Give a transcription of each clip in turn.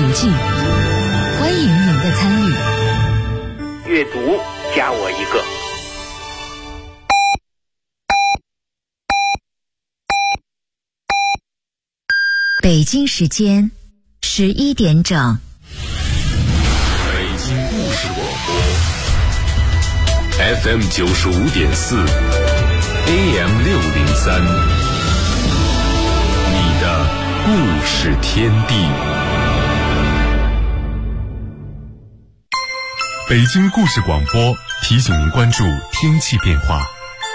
读记，欢迎您的参与。 阅读加我一个。 北京时间11点整。 北京故事广播 FM 95.4 AM 603，你的故事天地。北京故事广播提醒您关注天气变化。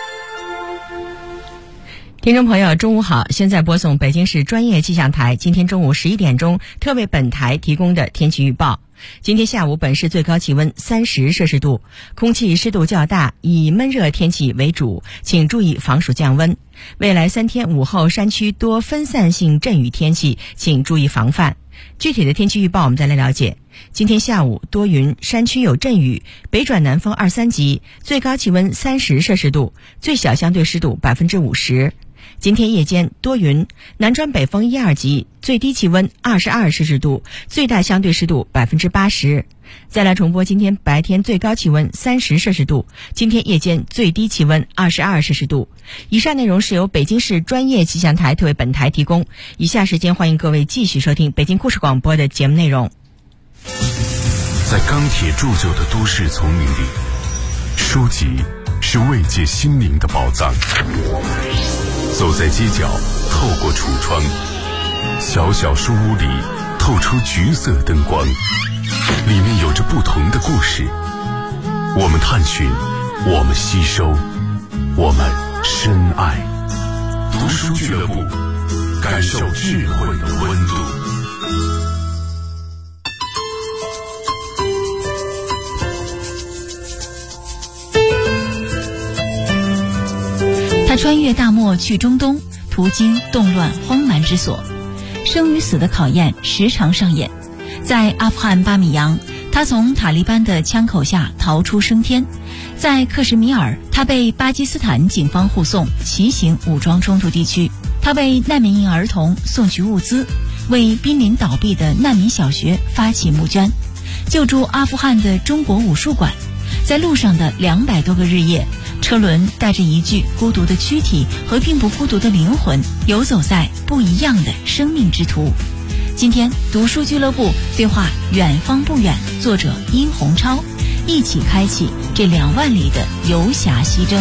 听众朋友中午好，现在播送北京市专业气象台今天中午11点钟特为本台提供的天气预报。今天下午本市最高气温30摄氏度，空气湿度较大，以闷热天气为主，请注意防暑降温。未来3天午后山区多分散性阵雨天气，请注意防范。具体的天气预报我们再来了解。今天下午多云，山区有阵雨，北转南风2、3级，最高气温30摄氏度，最小相对湿度50%。今天夜间多云，南转北风1、2级，最低气温22摄氏度，最大相对湿度80%。再来重播今天白天最高气温30摄氏度，今天夜间最低气温22摄氏度。以上内容是由北京市专业气象台特为本台提供。以下时间欢迎各位继续收听北京故事广播的节目内容。 在钢铁铸就的都市丛林里，书籍是慰藉心灵的宝藏。走在街角，透过橱窗，小小书屋里透出橘色灯光，里面有着不同的故事。我们探寻，我们吸收，我们深爱。读书俱乐部，感受智慧的温度。 他穿越大漠去中东，途经动乱荒蛮之所，生与死的考验时常上演。在阿富汗巴米扬，他从塔利班的枪口下逃出升天；在克什米尔，他被巴基斯坦警方护送骑行武装冲突地区，他为难民营儿童送去物资，为濒临倒闭的难民小学发起募捐，救助阿富汗的中国武术馆。在路上的200多个日夜，车轮带着一具孤独的躯体和并不孤独的灵魂，游走在不一样的生命之途。今天读书俱乐部对话远方不远作者殷洪超，一起开启这2万里的游侠西征。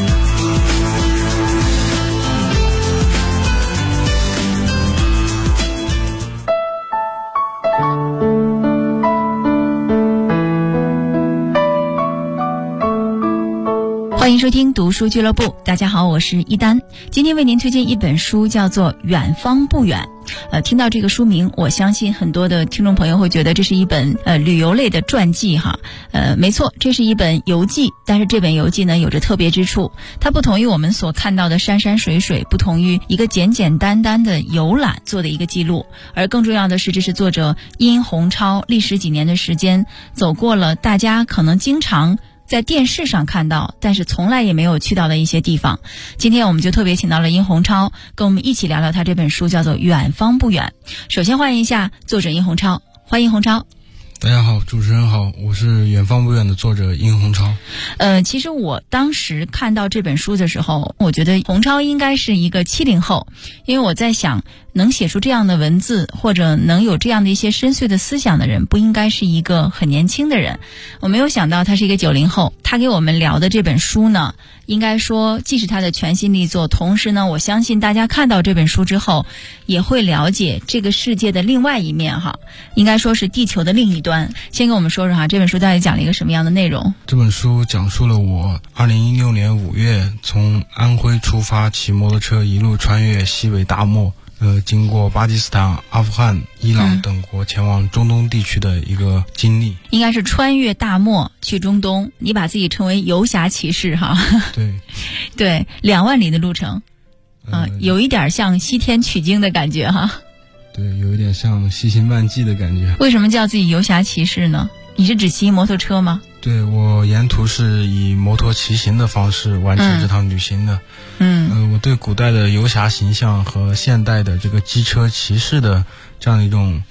欢迎收听读书俱乐部，大家好，我是一丹。今天为您推荐一本书，叫做《远方不远》。听到这个书名，我相信很多的听众朋友会觉得这是一本旅游类的传记哈。没错，这是一本游记，但是这本游记呢有着特别之处，它不同于我们所看到的山山水水，不同于一个简简单单的游览做的一个记录，而更重要的是，这是作者殷洪超历时几年的时间，走过了大家可能经常在电视上看到，但是从来也没有去到的一些地方。今天我们就特别请到了殷洪超，跟我们一起聊聊他这本书，叫做《远方不远》。首先欢迎一下作者殷洪超，欢迎洪超。 大家好，主持人好，我是远方不远的作者殷洪超。 其实我当时看到这本书的时候，我觉得洪超应该是一个70后，因为我在想，能写出这样的文字或者能有这样的一些深邃的思想的人，不应该是一个很年轻的人。我没有想到他是一个90后。他给我们聊的这本书呢，应该说既是他的全新力作，同时呢，我相信大家看到这本书之后也会了解这个世界的另外一面哈，应该说是地球的另一端。先跟我们说说哈，这本书到底讲了一个什么样的内容？ 这本书讲述了我2016年5月从安徽出发，骑摩托车一路穿越西北大漠，经过巴基斯坦、阿富汗、伊朗等国，前往中东地区的一个经历。 应该是穿越大漠去中东，你把自己称为游侠骑士哈。 对对，2万里的路程有一点像西天取经的感觉哈。 对，有一点像西行漫记的感觉。 为什么叫自己游侠骑士呢？你是只骑摩托车吗？ 对，我沿途是以摩托骑行的方式完成这趟旅行的。我对古代的游侠形象和现代的这个机车骑士的这样的一种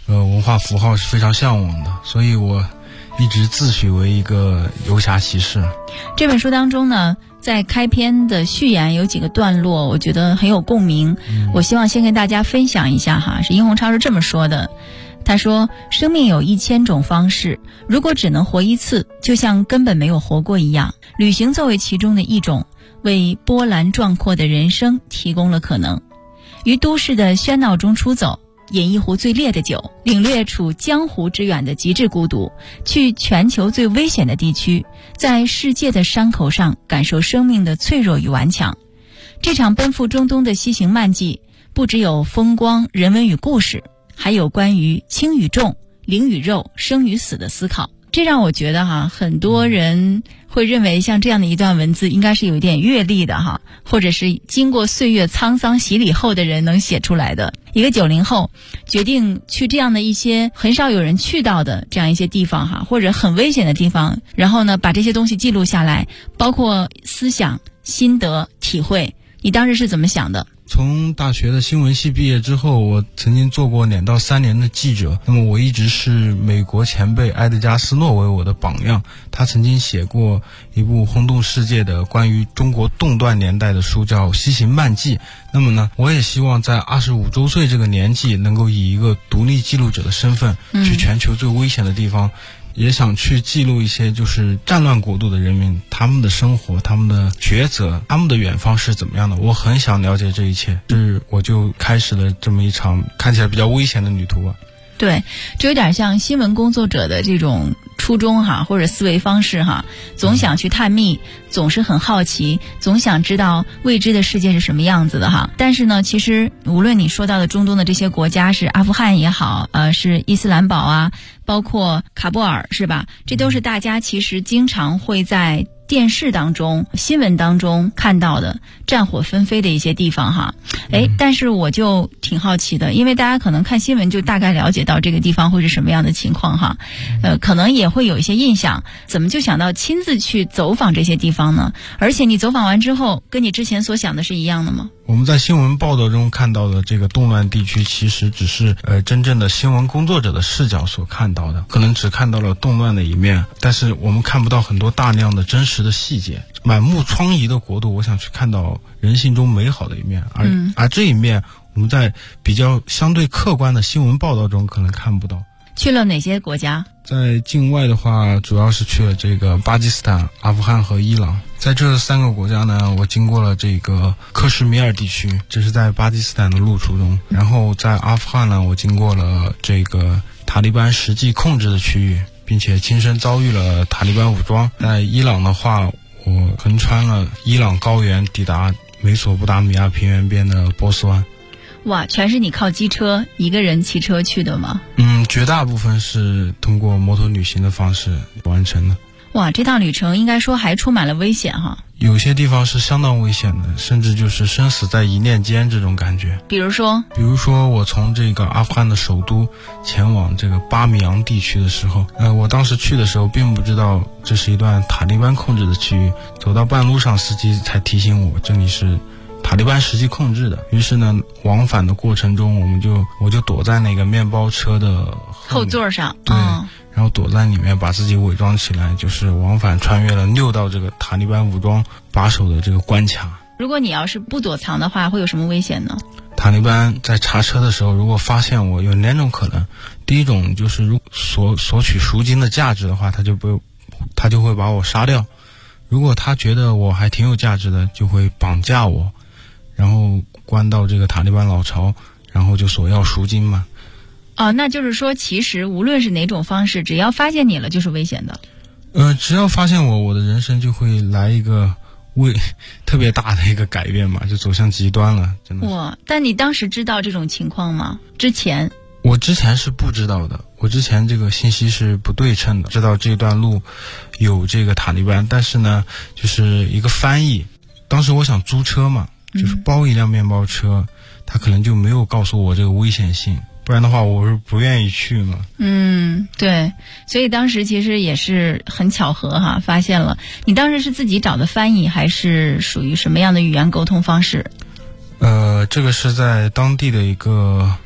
文化符号是非常向往的，所以我一直自诩为一个游侠骑士。 这本书当中呢，在开篇的序言有几个段落，我觉得很有共鸣，我希望先跟大家分享一下哈。是殷洪超是这么说的，他说：生命有1000种方式，如果只能活一次，就像根本没有活过一样。旅行作为其中的一种，为波澜壮阔的人生提供了可能。于都市的喧闹中出走，饮一壶最烈的酒，领略处江湖之远的极致孤独，去全球最危险的地区，在世界的山口上感受生命的脆弱与顽强。这场奔赴中东的西行漫记，不只有风光、人文与故事，还有关于轻与重、灵与肉、生与死的思考。这让我觉得很多人会认为像这样的一段文字应该是有一点阅历的或者是经过岁月沧桑洗礼后的人能写出来的。一个90后决定去这样的一些很少有人去到的这样一些地方或者很危险的地方，然后呢把这些东西记录下来，包括思想、心得、体会。你当时是怎么想的？ 从大学的新闻系毕业之后，我曾经做过2到3年的记者。那么我一直是美国前辈埃德加斯诺为我的榜样，他曾经写过一部轰动世界的关于中国动乱年代的书，叫《西行漫记》。那么呢，我也希望在25周岁这个年纪，能够以一个独立记录者的身份，去全球最危险的地方，也想去记录一些就是战乱国度的人民，他们的生活、他们的抉择、他们的远方是怎么样的。我很想了解这一切，是我就开始了这么一场看起来比较危险的旅途。 对，这有点像新闻工作者的这种初衷或者思维方式总想去探秘，总是很好奇，总想知道未知的世界是什么样子的但是呢，其实无论你说到的中东的这些国家是阿富汗也好，是伊斯兰堡包括喀布尔是吧？这都是大家其实经常会在电视当中、新闻当中看到的战火纷飞的一些地方但是我就挺好奇的，因为大家可能看新闻就大概了解到这个地方会是什么样的情况可能也会有一些印象，怎么就想到亲自去走访这些地方呢？而且你走访完之后，跟你之前所想的是一样的吗？ 我们在新闻报道中看到的这个动乱地区，其实只是真正的新闻工作者的视角所看到的，可能只看到了动乱的一面，但是我们看不到很多大量的真实的细节。满目疮痍的国度，我想去看到人性中美好的一面，而这一面我们在比较相对客观的新闻报道中可能看不到。 去了哪些国家？ 在境外的话，主要是去了这个巴基斯坦、阿富汗和伊朗。在这3个国家呢，我经过了这个克什米尔地区，这是在巴基斯坦的路途中。然后在阿富汗呢，我经过了这个塔利班实际控制的区域，并且亲身遭遇了塔利班武装。在伊朗的话，我横穿了伊朗高原，抵达美索不达米亚平原边的波斯湾。 哇，全是你靠机车一个人骑车去的吗？ 绝大部分是通过摩托旅行的方式完成的。 哇，这趟旅程应该说还充满了危险有些地方是相当危险的，甚至就是生死在一念间这种感觉。 比如说我从这个阿富汗的首都前往这个巴米扬地区的时候，我当时去的时候并不知道这是一段塔利班控制的区域，走到半路上司机才提醒我这里是塔利班实际控制的。于是呢，往返的过程中我就躲在那个面包车的后座上， 对，然后躲在里面把自己伪装起来，就是往返穿越了6道这个塔利班武装把守的这个关卡。 如果你要是不躲藏的话，会有什么危险呢？ 塔利班在查车的时候，如果发现我有2种可能，第一种就是如索取赎金的价值的话，他就会把我杀掉；如果他觉得我还挺有价值的，就会绑架我，然后关到这个塔利班老巢，然后就索要赎金嘛。 那就是说其实无论是哪种方式，只要发现你了就是危险的。 只要发现我的人生就会来一个特别大的一个改变嘛，就走向极端了，真的。哇！ 但你当时知道这种情况吗？ 我之前是不知道的，我之前这个信息是不对称的，知道这段路有这个塔利班，但是呢，就是一个翻译。当时我想租车嘛，就是包一辆面包车，他可能就没有告诉我这个危险性。不然的话我是不愿意去嘛。 对，所以当时其实也是很巧合发现了。你当时是自己找的翻译，还是属于什么样的语言沟通方式？ 这个是在当地的一个华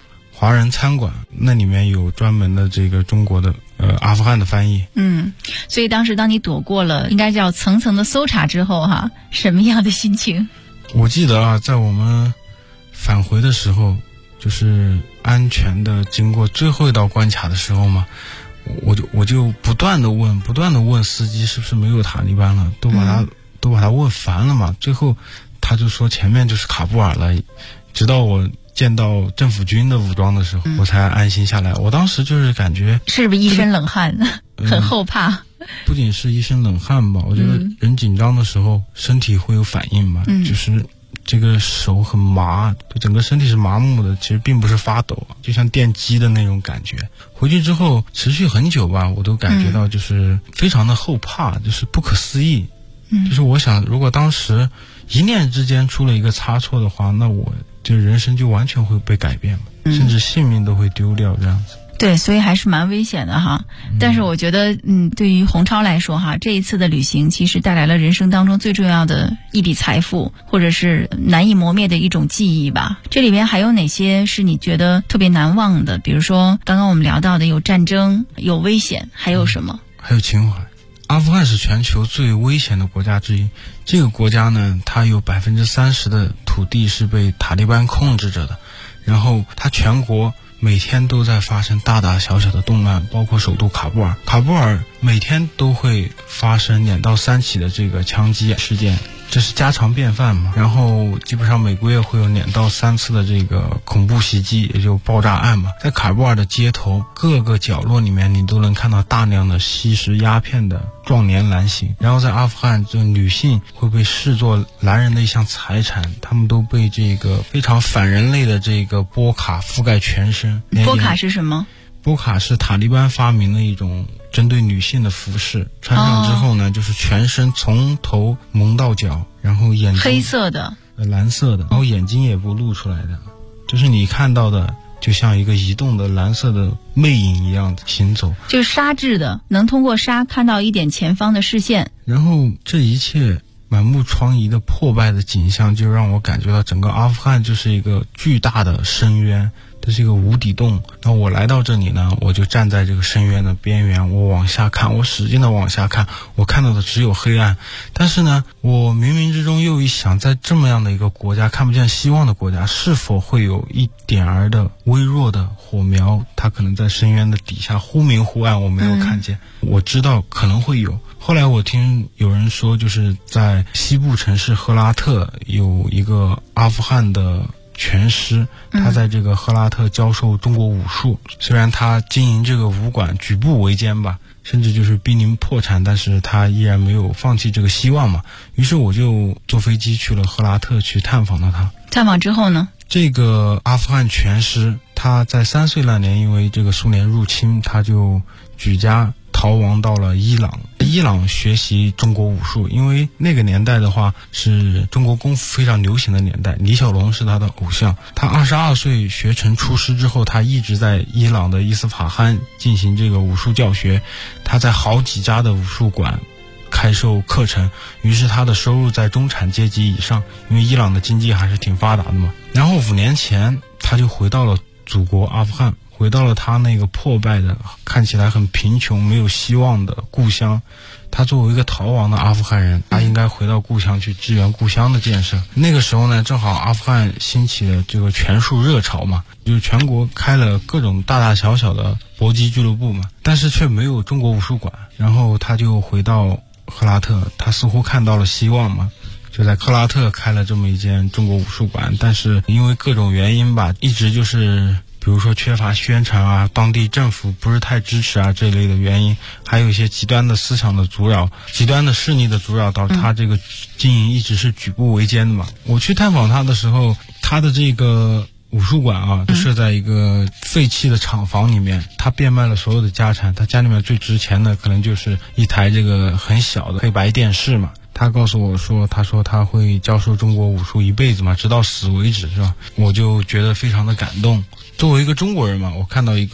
华人餐馆，那里面有专门的这个中国的阿富汗的翻译。 所以当时当你躲过了应该叫层层的搜查之后哈，什么样的心情？ 我记得啊，在我们返回的时候，就是安全的经过最后一道关卡的时候嘛，我就不断的问司机是不是没有塔利班了，都把他问烦了嘛。最后他就说前面就是喀布尔了，直到我见到政府军的武装的时候，我才安心下来。我当时就是感觉是不是一身冷汗，很后怕？ 不仅是一身冷汗吧，我觉得人紧张的时候身体会有反应嘛，就是这个手很麻，整个身体是麻木的，其实并不是发抖，就像电击的那种感觉。回去之后持续很久吧，我都感觉到就是非常的后怕，就是不可思议。就是我想，如果当时一念之间出了一个差错的话，那我这人生就完全会被改变，甚至性命都会丢掉这样子。 对，所以还是蛮危险的哈。但是我觉得对于洪超来说哈，这一次的旅行其实带来了人生当中最重要的一笔财富，或者是难以磨灭的一种记忆吧。这里面还有哪些是你觉得特别难忘的？比如说刚刚我们聊到的有战争，有危险，还有什么？ 还有情怀。阿富汗是全球最危险的国家之一，这个国家呢，它有30%的土地是被塔利班控制着的，然后它全国每天都在发生大大小小的动乱，包括首都喀布尔。喀布尔每天都会发生2到3起的这个枪击事件，这是家常便饭嘛。然后基本上每个月会有2到3次的这个恐怖袭击，也就爆炸案嘛。在喀布尔的街头各个角落里面，你都能看到大量的吸食鸦片的壮年男性。然后在阿富汗，这女性会被视作男人的一项财产，他们都被这个非常反人类的这个波卡覆盖全身。 波卡是什么？ 波卡是塔利班发明的一种针对女性的服饰，穿上之后呢，就是全身从头蒙到脚，然后眼睛黑色的、 蓝色的，然后眼睛也不露出来的，就是你看到的就像一个移动的蓝色的魅影一样行走， 就是纱质的，能通过纱看到一点前方的视线。 然后这一切满目疮痍的破败的景象，就让我感觉到整个阿富汗就是一个巨大的深渊，这是一个无底洞。那我来到这里呢，我就站在这个深渊的边缘，我往下看，我使劲的往下看，我看到的只有黑暗。但是呢，我冥冥之中又一想，在这么样的一个国家，看不见希望的国家，是否会有一点儿的微弱的火苗，它可能在深渊的底下忽明忽暗，我没有看见。我知道可能会有。后来我听有人说，就是在西部城市赫拉特有一个阿富汗的拳师，他在这个赫拉特教授中国武术。虽然他经营这个武馆举步维艰吧，甚至就是濒临破产，但是他依然没有放弃这个希望嘛。于是我就坐飞机去了赫拉特去探访了他。 探访之后呢， 这个阿富汗拳师他在3岁那年，因为这个苏联入侵，他就举家逃亡到了伊朗学习中国武术。因为那个年代的话是中国功夫非常流行的年代，李小龙是他的偶像。他22岁学成出师之后，他一直在伊朗的伊斯法罕进行这个武术教学，他在好几家的武术馆开授课程，于是他的收入在中产阶级以上，因为伊朗的经济还是挺发达的嘛。然后5年前他就回到了祖国阿富汗，回到了他那个破败的看起来很贫穷没有希望的故乡。他作为一个逃亡的阿富汗人，他应该回到故乡去支援故乡的建设。那个时候呢，正好阿富汗兴起了这个拳术热潮嘛，就是全国开了各种大大小小的搏击俱乐部嘛，但是却没有中国武术馆。然后他就回到赫拉特，他似乎看到了希望嘛，就在赫拉特开了这么一间中国武术馆。但是因为各种原因吧，一直就是比如说缺乏宣传啊，当地政府不是太支持啊，这类的原因，还有一些极端的思想的阻扰，极端的势力的阻扰，导致他这个经营一直是举步维艰的嘛。我去探访他的时候，他的这个武术馆啊，设在一个废弃的厂房里面，他变卖了所有的家产，他家里面最值钱的可能就是一台这个很小的黑白电视嘛。他告诉我说，他说他会教授中国武术一辈子嘛，直到死为止，是吧？我就觉得非常的感动。作为一个中国人嘛，我看到一个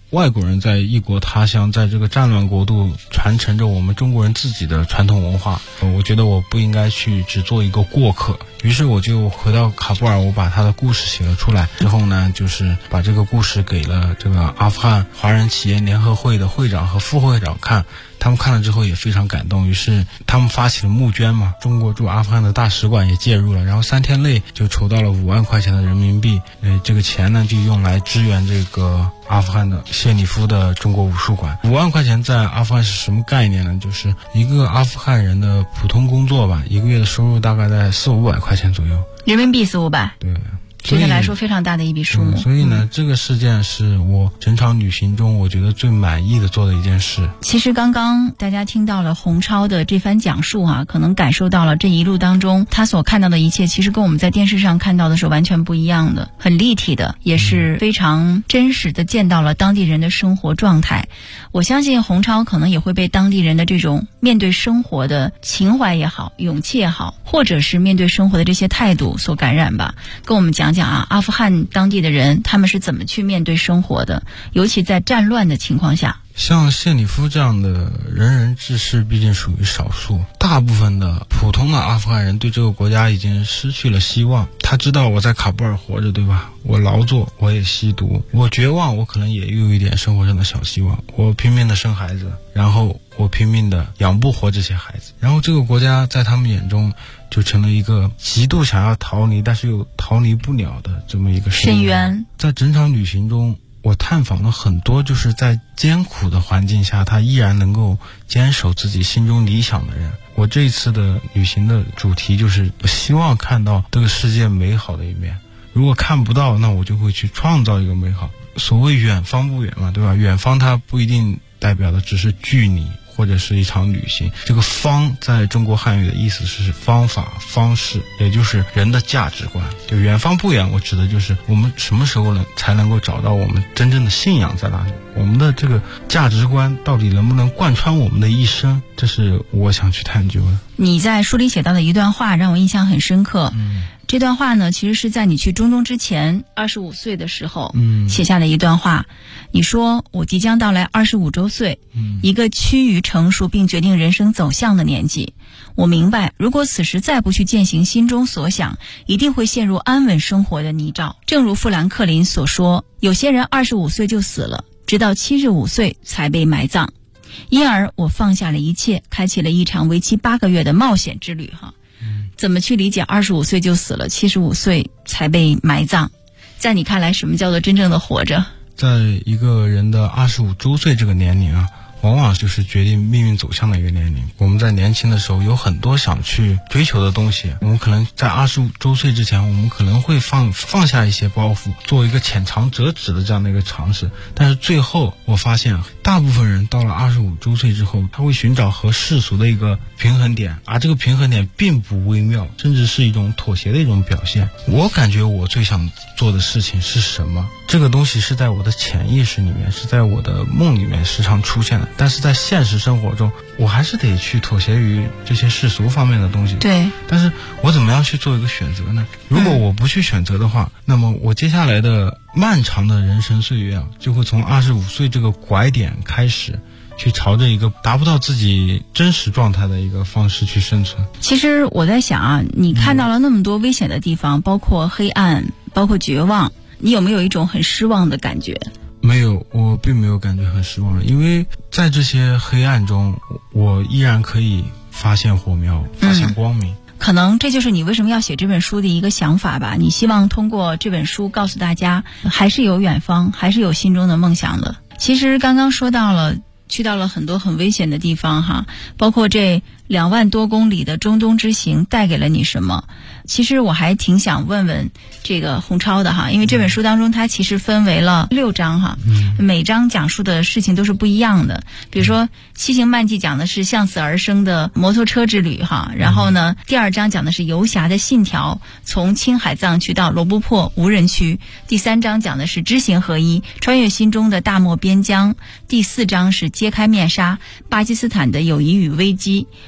外国人在异国他乡，在这个战乱国度传承着我们中国人自己的传统文化。我觉得我不应该去只做一个过客，于是我就回到喀布尔，我把他的故事写了出来。之后呢，就是把这个故事给了这个阿富汗华人企业联合会的会长和副会长看，他们看了之后也非常感动，于是他们发起了募捐嘛，中国驻阿富汗的大使馆也介入了，然后3天内就筹到了5万块钱的人民币，这个钱呢就用来支援这个阿富汗的谢里夫的中国武术馆。5万块钱在阿富汗是什么概念呢？就是一个阿富汗人的普通工作吧，一个月的收入大概在400-500块钱左右， 人民币400-500， 对。 对他来说非常大的一笔数目。 所以呢，这个事件是我整场旅行中我觉得最满意的做的一件事。 其实刚刚大家听到了洪超的这番讲述啊，可能感受到了这一路当中他所看到的一切，其实跟我们在电视上看到的是完全不一样的，很立体的，也是非常真实的见到了当地人的生活状态。我相信洪超可能也会被当地人的这种面对生活的情怀也好，勇气也好，或者是面对生活的这些态度所感染吧。跟我们讲讲啊，阿富汗当地的人他们是怎么去面对生活的，尤其在战乱的情况下。 像谢里夫这样的仁人志士毕竟属于少数，大部分的普通的阿富汗人对这个国家已经失去了希望。他知道我在喀布尔活着，对吧？我劳作，我也吸毒，我绝望，我可能也有一点生活上的小希望，我拼命的生孩子，然后我拼命的养不活这些孩子，然后这个国家在他们眼中就成了一个极度想要逃离但是又逃离不了的这么一个深渊。在整场旅行中我探访了很多就是在艰苦的环境下他依然能够坚守自己心中理想的人。我这一次的旅行的主题就是我希望看到这个世界美好的一面，如果看不到，那我就会去创造一个美好。所谓远方不远嘛，对吧？远方它不一定代表的只是距离或者是一场旅行。这个方在中国汉语的意思是方法、方式，也就是人的价值观。就远方不远，我指的就是我们什么时候才能够找到我们真正的信仰在哪里，我们的这个价值观到底能不能贯穿我们的一生，这是我想去探究的。 你在书里写到的一段话让我印象很深刻。这段话呢，其实是在你去中东之前25岁的时候写下的一段话。你说，我即将到来25周岁，一个趋于成熟并决定人生走向的年纪。我明白，如果此时再不去践行心中所想，一定会陷入安稳生活的泥沼。正如富兰克林所说，有些人25岁就死了，直到75岁才被埋葬。因而我放下了一切，开启了一场为期8个月的冒险之旅。怎么去理解25岁就死了，75岁才被埋葬？在你看来，什么叫做真正的活着？ 在一个人的25周岁这个年龄啊，往往就是决定命运走向的一个年龄。我们在年轻的时候有很多想去追求的东西，我们可能在25周岁之前，我们可能会放下一些包袱，做一个浅尝辄止的这样的一个尝试。但是最后我发现，大部分人到了25周岁之后，他会寻找和世俗的一个平衡点，而这个平衡点并不微妙，甚至是一种妥协的一种表现。我感觉我最想做的事情是什么？这个东西是在我的潜意识里面，是在我的梦里面时常出现的，但是在现实生活中，我还是得去妥协于这些世俗方面的东西。 对， 但是我怎么样去做一个选择呢？如果我不去选择的话，那么我接下来的漫长的人生岁月啊，就会从25岁这个拐点开始，去朝着一个达不到自己真实状态的一个方式去生存。 其实我在想啊，你看到了那么多危险的地方，包括黑暗，包括绝望，你有没有一种很失望的感觉？ 没有，我并没有感觉很失望，因为在这些黑暗中，我依然可以发现火苗，发现光明。 可能这就是你为什么要写这本书的一个想法吧。你希望通过这本书告诉大家，还是有远方，还是有心中的梦想的。其实刚刚说到了去到了很多很危险的地方哈，包括这2万多公里的中东之行带给了你什么？其实我还挺想问问这个洪超的哈，因为这本书当中它其实分为了6章哈，每章讲述的事情都是不一样的。比如说西行漫记讲的是向死而生的摩托车之旅哈，然后呢第2章讲的是游侠的信条，从青海藏区到罗布泊无人区，第3章讲的是知行合一，穿越心中的大漠边疆，第4章是揭开面纱，巴基斯坦的友谊与危机，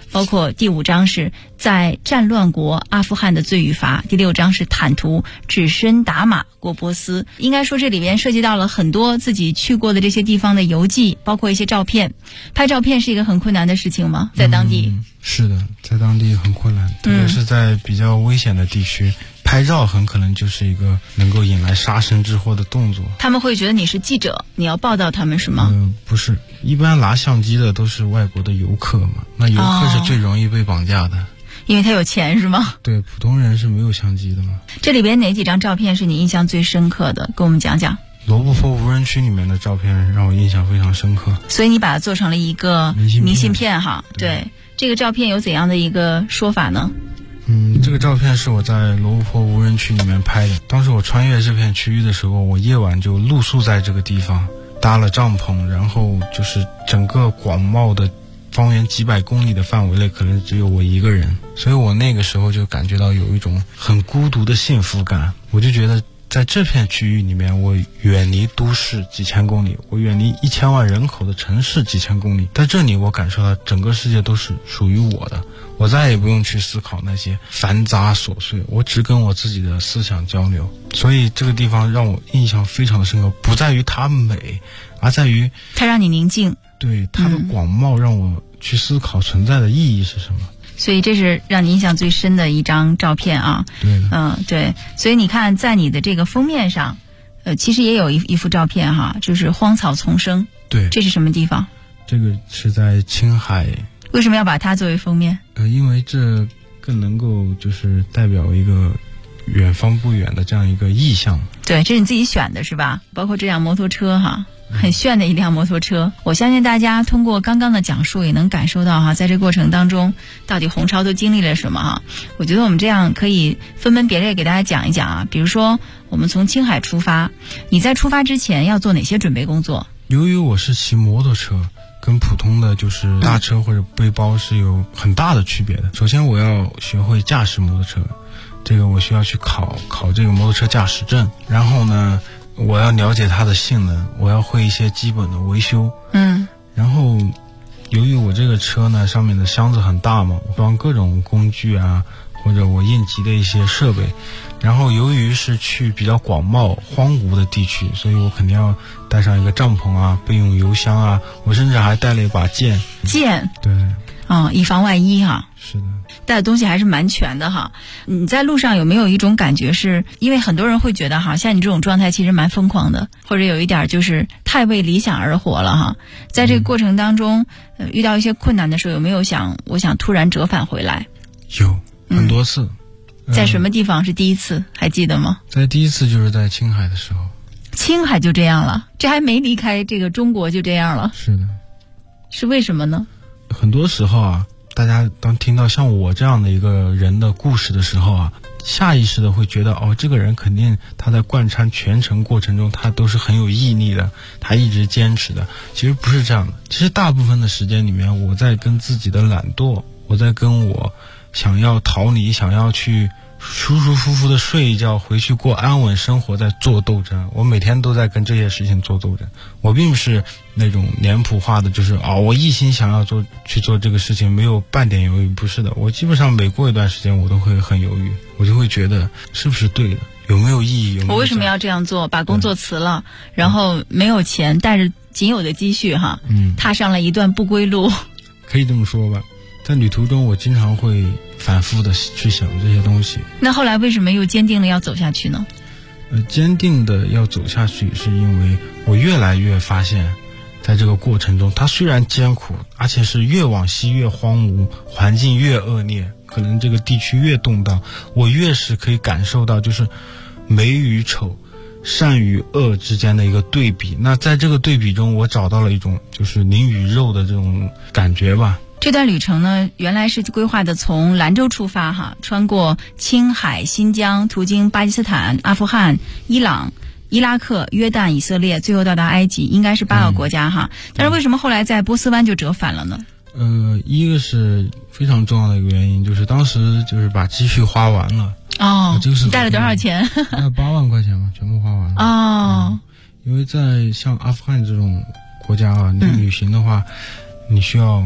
包括第5章是在战乱国阿富汗的罪与罚，第6章是坦途只身打马过波斯。应该说这里边涉及到了很多自己去过的这些地方的游记，包括一些照片。拍照片是一个很困难的事情吗？在当地？ 是的，在当地很困难，特别是在比较危险的地区。拍照很可能就是一个能够引来杀身之祸的动作。 他们会觉得你是记者，你要报道他们是吗？ 不是，一般拿相机的都是外国的游客嘛，那游客是最容易被绑架的。 因为他有钱是吗？ 对，普通人是没有相机的嘛。 这里边哪几张照片是你印象最深刻的？跟我们讲讲。 罗布泊无人区里面的照片让我印象非常深刻， 所以你把它做成了一个明信片哈。对，这个照片有怎样的一个说法呢？ 这个照片是我在罗布泊无人区里面拍的。当时我穿越这片区域的时候，我夜晚就露宿在这个地方，搭了帐篷，然后就是整个广袤的方圆几百公里的范围内，可能只有我一个人，所以我那个时候就感觉到有一种很孤独的幸福感。我就觉得在这片区域里面，我远离都市几千公里，我远离1000万人口的城市几千公里，在这里我感受到整个世界都是属于我的，我再也不用去思考那些繁杂琐碎，我只跟我自己的思想交流。所以这个地方让我印象非常的深刻，不在于它美，而在于它让你宁静。 对，它的广袤让我去思考存在的意义是什么。 所以这是让你印象最深的一张照片啊。 对的。 对。所以你看，在你的这个封面上，其实也有一幅照片哈，就是荒草丛生。 对。 这是什么地方？ 这个是在青海。 为什么要把它作为封面？因为这更能够就是代表一个远方不远的这样一个意象。 对，这是你自己选的是吧？包括这辆摩托车哈。很炫的一辆摩托车，我相信大家通过刚刚的讲述也能感受到哈，在这过程当中到底洪超都经历了什么哈。我觉得我们这样可以分门别类给大家讲一讲啊，比如说我们从青海出发，你在出发之前要做哪些准备工作？ 由于我是骑摩托车，跟普通的就是大车或者背包是有很大的区别的。首先我要学会驾驶摩托车，这个我需要去考这个摩托车驾驶证，然后呢我要了解它的性能，我要会一些基本的维修。然后由于我这个车呢上面的箱子很大嘛，我装各种工具啊，或者我应急的一些设备。然后由于是去比较广袤荒芜的地区，所以我肯定要带上一个帐篷啊，备用油箱啊，我甚至还带了一把剑。对。 以防万一哈。 是的。 带的东西还是蛮全的哈。你在路上有没有一种感觉是，因为很多人会觉得哈，像你这种状态其实蛮疯狂的，或者有一点就是太为理想而活了哈。在这个过程当中，遇到一些困难的时候，有没有我想突然折返回来？ 有很多次。 在什么地方是第一次？还记得吗？ 在第一次就是在青海的时候。 青海就这样了？这还没离开这个中国就这样了？ 是的。 是为什么呢？ 很多时候啊，大家当听到像我这样的一个人的故事的时候啊，下意识的会觉得这个人肯定他在贯穿全程过程中他都是很有毅力的，他一直坚持的。其实不是这样的，其实大部分的时间里面，我在跟自己的懒惰，我在跟我想要逃离，想要去舒舒服服的睡一觉，回去过安稳生活在做斗争。我每天都在跟这些事情做斗争。我并不是那种脸谱化的，就是我一心想要去做这个事情，没有半点犹豫。不是的，我基本上每过一段时间我都会很犹豫，我就会觉得是不是对的，有没有意义，有没有。 我为什么要这样做？把工作辞了，然后没有钱，带着仅有的积蓄哈，踏上了一段不归路。 可以这么说吧。在旅途中我经常会反复的去想这些东西。 那后来为什么又坚定了要走下去呢？ 坚定的要走下去是因为我越来越发现，在这个过程中它虽然艰苦，而且是越往西越荒芜，环境越恶劣，可能这个地区越动荡，我越是可以感受到就是美与丑，善与恶之间的一个对比。那在这个对比中，我找到了一种就是灵与肉的这种感觉吧。 这段旅程呢，原来是规划的从兰州出发哈，穿过青海、新疆，途经巴基斯坦、阿富汗、伊朗、伊拉克、约旦、以色列，最后到达埃及，应该是8个国家哈。但是为什么后来在波斯湾就折返了呢？ 一个是非常重要的一个原因，就是当时就是把积蓄花完了。 你带了多少钱？ 带了8万块钱嘛，全部花完了。因为在像阿富汗这种国家啊，你旅行的话，你需要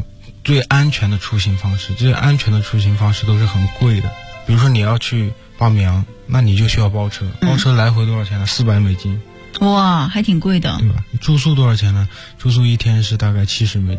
最安全的出行方式。这些安全的出行方式都是很贵的，比如说你要去巴米扬，那你就需要包车，包车来回多少钱呢？$400。 哇，还挺贵的， 对吧？你住宿多少钱呢？住宿一天是大概$70。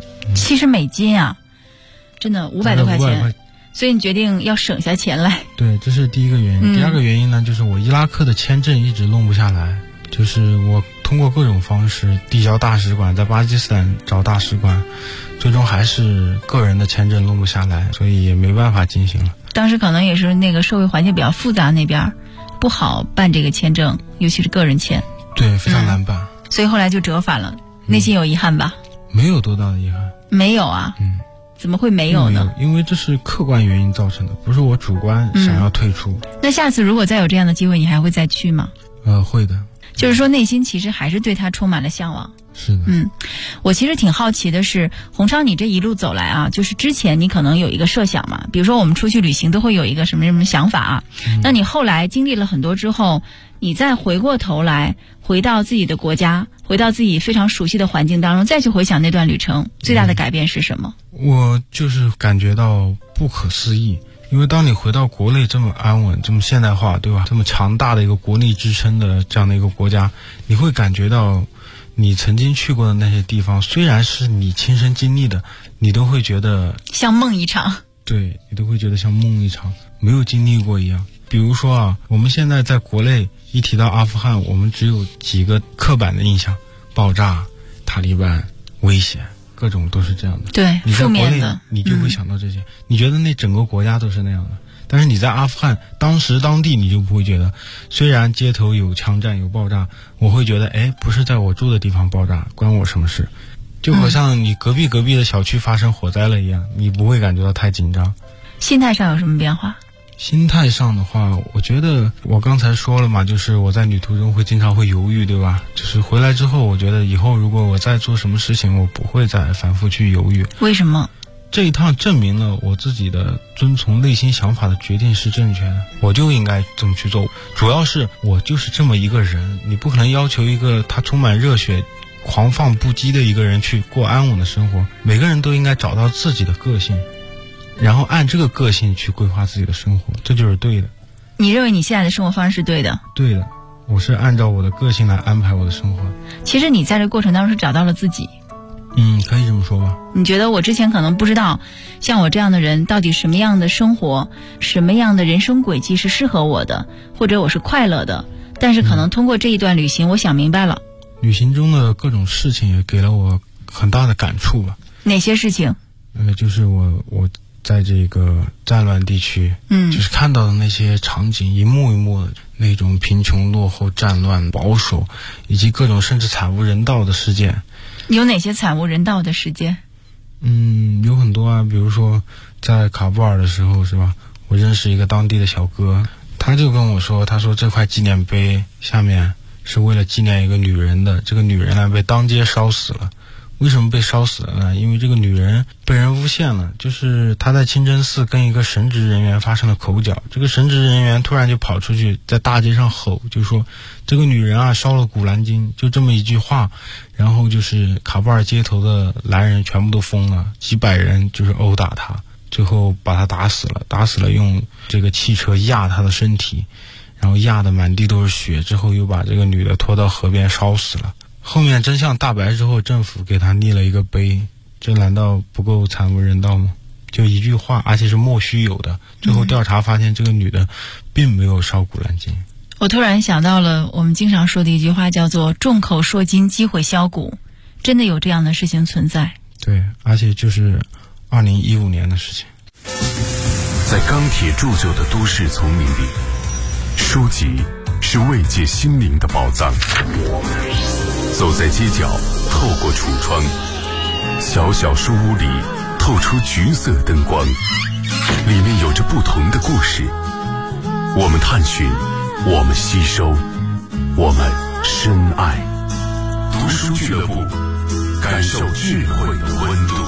$70啊，真的500多块钱。所以你决定要省下钱来。 对，这是第一个原因。第二个原因呢，就是我伊拉克的签证一直弄不下来，就是我通过各种方式递交大使馆，在巴基斯坦找大使馆，最终还是个人的签证弄不下来，所以也没办法进行了。 当时可能也是那个社会环境比较复杂，那边不好办这个签证，尤其是个人签。 对，非常难办。 所以后来就折返了。内心有遗憾吧？ 没有多大的遗憾。 没有啊？怎么会没有呢？ 因为这是客观原因造成的，不是我主观想要退出。 那下次如果再有这样的机会，你还会再去吗？ 会的。 就是说内心其实还是对他充满了向往。 是的。 我其实挺好奇的是，洪超你这一路走来啊，就是之前你可能有一个设想嘛，比如说我们出去旅行都会有一个什么什么想法啊，那你后来经历了很多之后，你再回过头来回到自己的国家，回到自己非常熟悉的环境当中，再去回想那段旅程，最大的改变是什么？ 我就是感觉到不可思议。因为当你回到国内这么安稳、这么现代化，对吧？这么强大的一个国力支撑的这样的一个国家，你会感觉到你曾经去过的那些地方，虽然是你亲身经历的，你都会觉得像梦一场。 对，你都会觉得像梦一场，没有经历过一样。比如说啊，我们现在在国内一提到阿富汗，我们只有几个刻板的印象：爆炸、塔利班、危险。各种都是这样的。 对， 你在国内你就会想到这些，你觉得那整个国家都是那样的。但是你在阿富汗当时当地你就不会觉得，虽然街头有枪战有爆炸，我会觉得不是在我住的地方爆炸，关我什么事？就好像你隔壁的小区发生火灾了一样，你不会感觉到太紧张。 心态上有什么变化？ 心态上的话，我觉得我刚才说了嘛，就是我在旅途中经常会犹豫，对吧？就是回来之后，我觉得以后如果我再做什么事情，我不会再反复去犹豫。 为什么？ 这一趟证明了我自己的遵从内心想法的决定是正确的，我就应该这么去做。主要是我就是这么一个人，你不可能要求一个他充满热血、狂放不羁的一个人去过安稳的生活。每个人都应该找到自己的个性，然后按这个个性去规划自己的生活，这就是对的。 你认为你现在的生活方式是对的？ 对的，我是按照我的个性来安排我的生活。 其实你在这个过程当中是找到了自己。 可以这么说吧。 你觉得我之前可能不知道，像我这样的人到底什么样的生活，什么样的人生轨迹是适合我的，或者我是快乐的，但是可能通过这一段旅行，我想明白了。 旅行中的各种事情也给了我很大的感触吧。 哪些事情？ 就是我在这个战乱地区，就是看到的那些场景，一幕一幕的那种贫穷、落后、战乱、保守，以及各种甚至惨无人道的事件。 有哪些惨无人道的事件？ 有很多啊，比如说在喀布尔的时候，是吧？我认识一个当地的小哥，他就跟我说，他说这块纪念碑下面是为了纪念一个女人的，这个女人呢被当街烧死了。为什么被烧死了呢？因为这个女人被人诬陷了，就是她在清真寺跟一个神职人员发生了口角，这个神职人员突然就跑出去在大街上吼，就说这个女人啊烧了古兰经，就这么一句话，然后就是喀布尔街头的男人全部都疯了，几百人就是殴打她，最后把她打死了，用这个汽车压她的身体，然后压得满地都是血，之后又把这个女的拖到河边烧死了。后面真相大白之后，政府给他立了一个碑，这难道不够惨无人道吗？就一句话，而且是莫须有的。最后调查发现，这个女的并没有烧古兰经。 我突然想到了我们经常说的一句话，叫做众口铄金，积毁销骨。真的有这样的事情存在。 对，而且就是2015年的事情。 在钢铁铸就的都市丛林里，书籍是慰藉心灵的宝藏。走在街角，透过橱窗，小小书屋里透出橘色灯光，里面有着不同的故事。我们探寻，我们吸收，我们深爱。读书俱乐部，感受智慧的温度。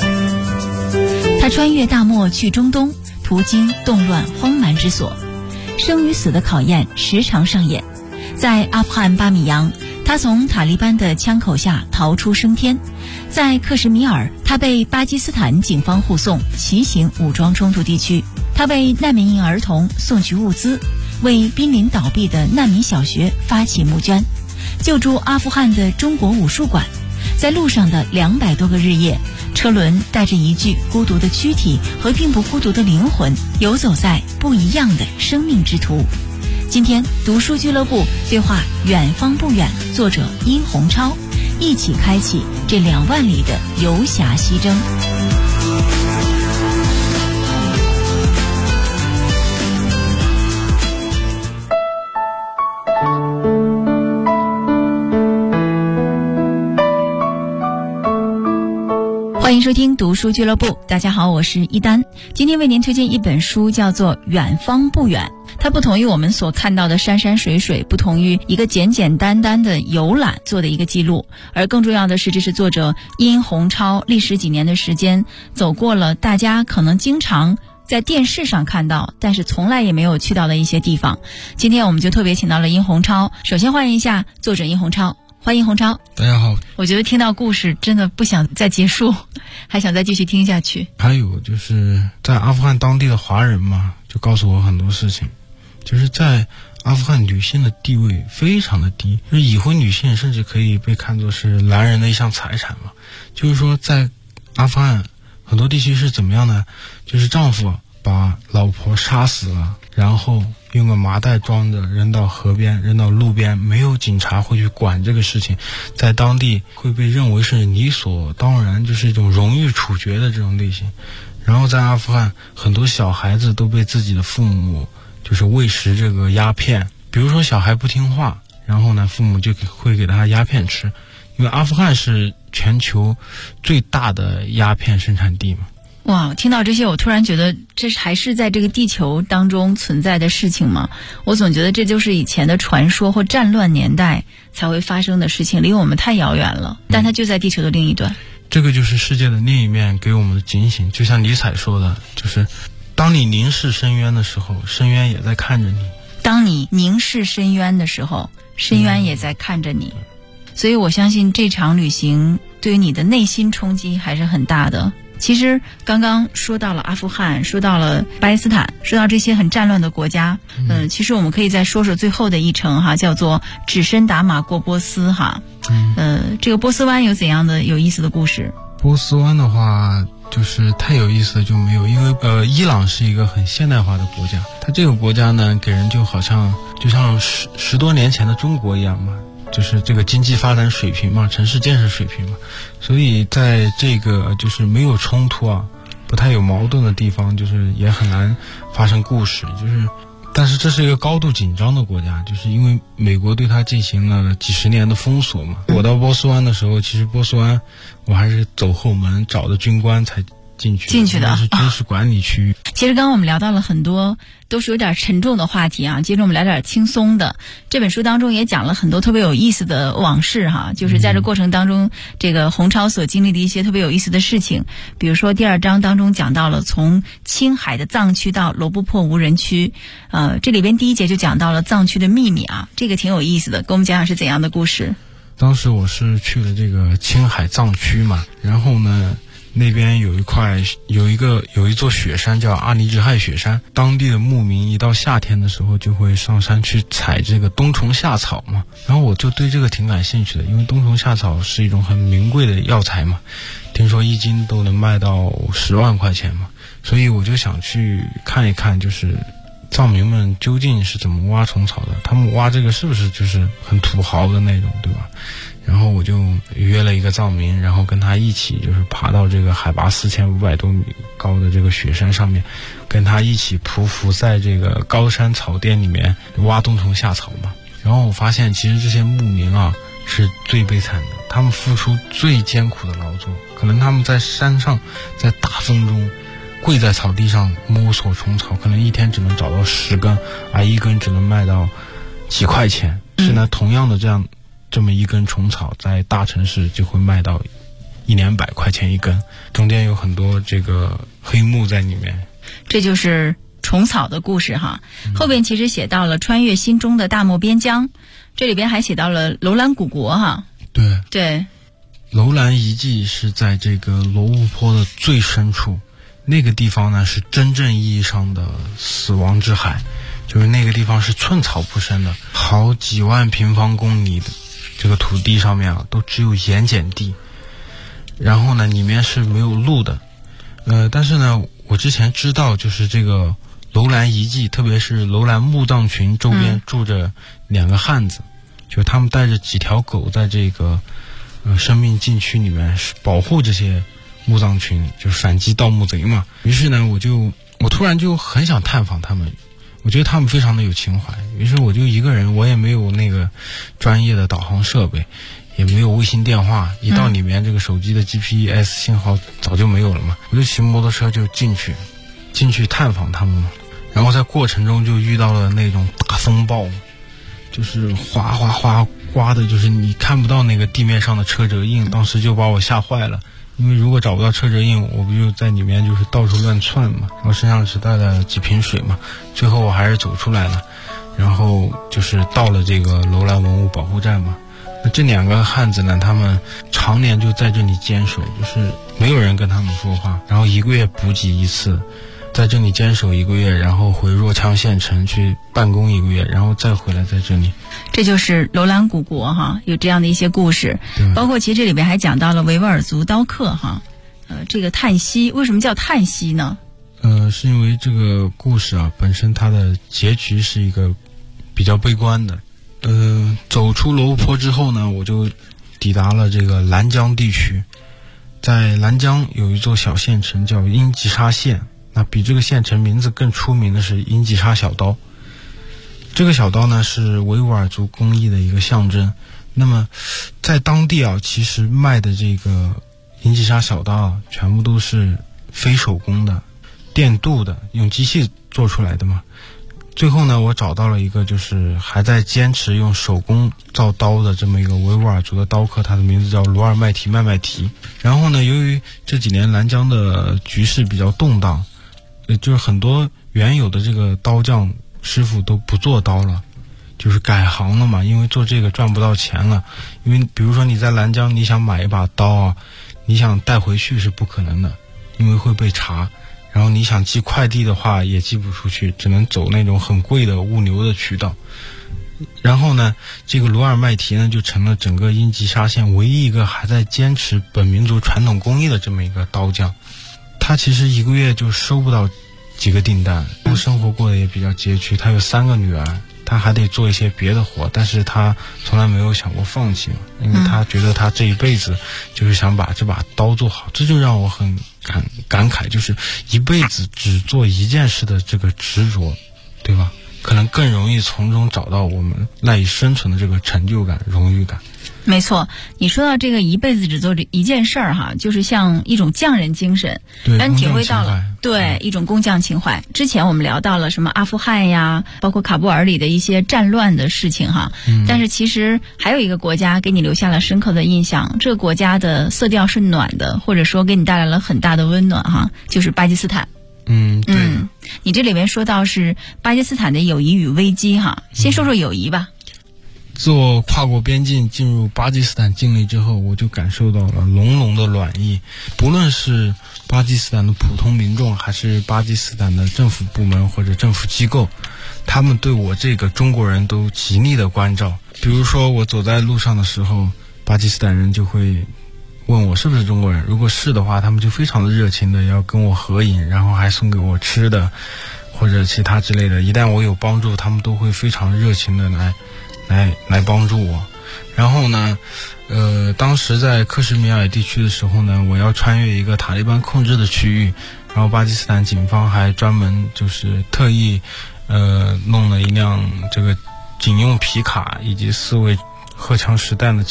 他穿越大漠去中东，途经动乱荒蛮之所， 生与死的考验时常上演。在阿富汗巴米扬，他从塔利班的枪口下逃出升天；在克什米尔，他被巴基斯坦警方护送骑行武装冲突地区，他为难民营儿童送去物资，为濒临倒闭的难民小学发起募捐，救助阿富汗的中国武术馆。在路上的200多个日夜，车轮带着一具孤独的躯体和并不孤独的灵魂，游走在不一样的生命之途。今天读书俱乐部对话远方不远作者殷洪超，一起开启这2万里的游侠西征。欢迎收听读书俱乐部，大家好，我是一丹。今天为您推荐一本书，叫做《远方不远》。它不同于我们所看到的山山水水，不同于一个简简单单的游览做的一个记录，而更重要的是，这是作者殷洪超历时几年的时间，走过了大家可能经常在电视上看到，但是从来也没有去到的一些地方。今天我们就特别请到了殷洪超，首先欢迎一下作者殷洪超。欢迎洪超。 大家好。 我觉得听到故事真的不想再结束，还想再继续听下去。 还有就是在阿富汗当地的华人嘛，就告诉我很多事情，就是在阿富汗女性的地位非常的低，就是已婚女性甚至可以被看作是男人的一项财产嘛。就是说在阿富汗很多地区是怎么样呢？就是丈夫把老婆杀死了，然后用个麻袋装着扔到河边，扔到路边，没有警察会去管这个事情，在当地会被认为是理所当然，就是一种荣誉处决的这种类型。然后在阿富汗很多小孩子都被自己的父母就是喂食这个鸦片，比如说小孩不听话，然后呢父母就会给他鸦片吃，因为阿富汗是全球最大的鸦片生产地嘛。 哇，听到这些我突然觉得这还是在这个地球当中存在的事情吗？我总觉得这就是以前的传说或战乱年代才会发生的事情，离我们太遥远了，但它就在地球的另一端。 这个就是世界的另一面给我们的警醒，就像尼采说的，就是当你凝视深渊的时候，深渊也在看着你。 当你凝视深渊的时候，深渊也在看着你。所以我相信这场旅行对于你的内心冲击还是很大的。其实刚刚说到了阿富汗，说到了巴基斯坦，说到这些很战乱的国家，其实我们可以再说说最后的一程哈，叫做只身打马过波斯哈。这个波斯湾有怎样的有意思的故事？ 波斯湾的话就是太有意思就没有，因为伊朗是一个很现代化的国家，它这个国家呢给人就好像就像十多年前的中国一样嘛，就是这个经济发展水平嘛，城市建设水平嘛，所以在这个就是没有冲突啊，不太有矛盾的地方，就是也很难发生故事，就是但是这是一个高度紧张的国家，就是因为美国对它进行了几十年的封锁嘛。我到波斯湾的时候，其实波斯湾我还是走后门找的军官才进去的，是军事管理区域。 其实刚刚我们聊到了很多都是有点沉重的话题啊，接着我们聊点轻松的。这本书当中也讲了很多特别有意思的往事哈，就是在这过程当中，这个洪超所经历的一些特别有意思的事情。比如说第2章当中讲到了从青海的藏区到罗布泊无人区，这里边第1节就讲到了藏区的秘密啊，这个挺有意思的，跟我们讲讲是怎样的故事。 当时我是去了这个青海藏区嘛，然后呢那边有一座雪山叫阿尼日亥雪山，当地的牧民一到夏天的时候就会上山去采这个冬虫夏草嘛，然后我就对这个挺感兴趣的，因为冬虫夏草是一种很名贵的药材嘛，听说1斤都能卖到10万块钱嘛，所以我就想去看一看，就是藏民们究竟是怎么挖虫草的，他们挖这个是不是就是很土豪的那种，对吧？然后我就约了一个藏民，然后跟他一起就是爬到这个海拔4500多米高的这个雪山上面，跟他一起匍匐在这个高山草甸里面挖冬虫夏草嘛。然后我发现其实这些牧民啊是最悲惨的，他们付出最艰苦的劳作，可能他们在山上在大风中跪在草地上摸索虫草，可能一天只能找到10根，而1根只能卖到几块钱。是呢，同样的这么1根虫草在大城市就会卖到1年100块钱1根，中间有很多这个黑幕在里面。 这就是虫草的故事哈。后边其实写到了穿越心中的大漠边疆，这里边还写到了楼兰古国哈。对， 楼兰遗迹是在这个罗布泊的最深处，那个地方呢是真正意义上的死亡之海，就是那个地方是寸草不生的，好几万平方公里的这个土地上面啊，都只有盐碱地，然后呢里面是没有路的。但是呢我之前知道，就是这个楼兰遗迹，特别是楼兰墓葬群周边住着2个汉子，就是他们带着几条狗在这个生命禁区里面保护这些墓葬群，就是反击盗墓贼嘛。于是呢我突然就很想探访他们，我觉得他们非常的有情怀。于是我就一个人，我也没有那个专业的导航设备，也没有卫星电话，一到里面这个手机的 GPS 信号早就没有了嘛，我就骑摩托车就进去探访他们嘛。然后在过程中就遇到了那种大风暴，就是哗哗哗刮的，就是你看不到那个地面上的车辙印，当时就把我吓坏了。因为如果找不到车辙印，我不就在里面就是到处乱窜嘛，然后身上只带了几瓶水嘛，最后我还是走出来了，然后就是到了这个楼兰文物保护站嘛。那这2个汉子呢，他们常年就在这里坚守，就是没有人跟他们说话，然后1个月补给1次，在这里坚守1个月，然后回若羌县城去办公1个月，然后再回来在这里。 这就是楼兰古国哈，有这样的一些故事，包括其实这里边还讲到了维吾尔族刀客哈，这个叹息，为什么叫叹息呢？ 是因为这个故事啊，本身它的结局是一个比较悲观的。走出罗布泊之后呢，我就抵达了这个兰江地区。在兰江有一座小县城叫英吉沙县，那比这个县城名字更出名的是英吉沙小刀。这个小刀呢是维吾尔族工艺的一个象征。那么在当地啊，其实卖的这个英吉沙小刀啊，全部都是非手工的，电镀的，用机器做出来的嘛。最后呢，我找到了一个就是还在坚持用手工造刀的这么一个维吾尔族的刀客，他的名字叫鲁尔麦提麦麦提。然后呢，由于这几年兰江的局势比较动荡，就是很多原有的这个刀匠师傅都不做刀了，就是改行了嘛，因为做这个赚不到钱了。因为比如说你在兰江，你想买一把刀啊，你想带回去是不可能的，因为会被查。然后你想寄快递的话也寄不出去，只能走那种很贵的物流的渠道。然后呢，这个鲁尔麦提呢就成了整个英吉沙县唯一一个还在坚持本民族传统工艺的这么一个刀匠。他其实1个月就收不到几个订单，生活过得也比较拮据。他有3个女儿，他还得做一些别的活，但是他从来没有想过放弃嘛，因为他觉得他这一辈子就是想把这把刀做好。这就让我很感慨，就是一辈子只做一件事的这个执着，对吧？可能更容易从中找到我们赖以生存的这个成就感、荣誉感。 没错，你说到这个一辈子只做这一件事儿哈，就是像一种匠人精神，让你体会到了一种工匠情怀。之前我们聊到了什么阿富汗呀，包括喀布尔里的一些战乱的事情哈，但是其实还有一个国家给你留下了深刻的印象，这个国家的色调是暖的，或者说给你带来了很大的温暖哈，就是巴基斯坦。 对。 你这里面说到是巴基斯坦的友谊与危机哈，先说说友谊吧。 自我跨过边境进入巴基斯坦境内之后，我就感受到了浓浓的暖意。不论是巴基斯坦的普通民众，还是巴基斯坦的政府部门或者政府机构，他们对我这个中国人都极力的关照。比如说我走在路上的时候，巴基斯坦人就会问我是不是中国人，如果是的话，他们就非常的热情的要跟我合影，然后还送给我吃的或者其他之类的。一旦我有帮助，他们都会非常热情的来帮助我。然后呢当时在克什米尔地区的时候呢，我要穿越一个塔利班控制的区域，然后巴基斯坦警方还专门就是特意弄了一辆这个警用皮卡以及4位荷枪实弹的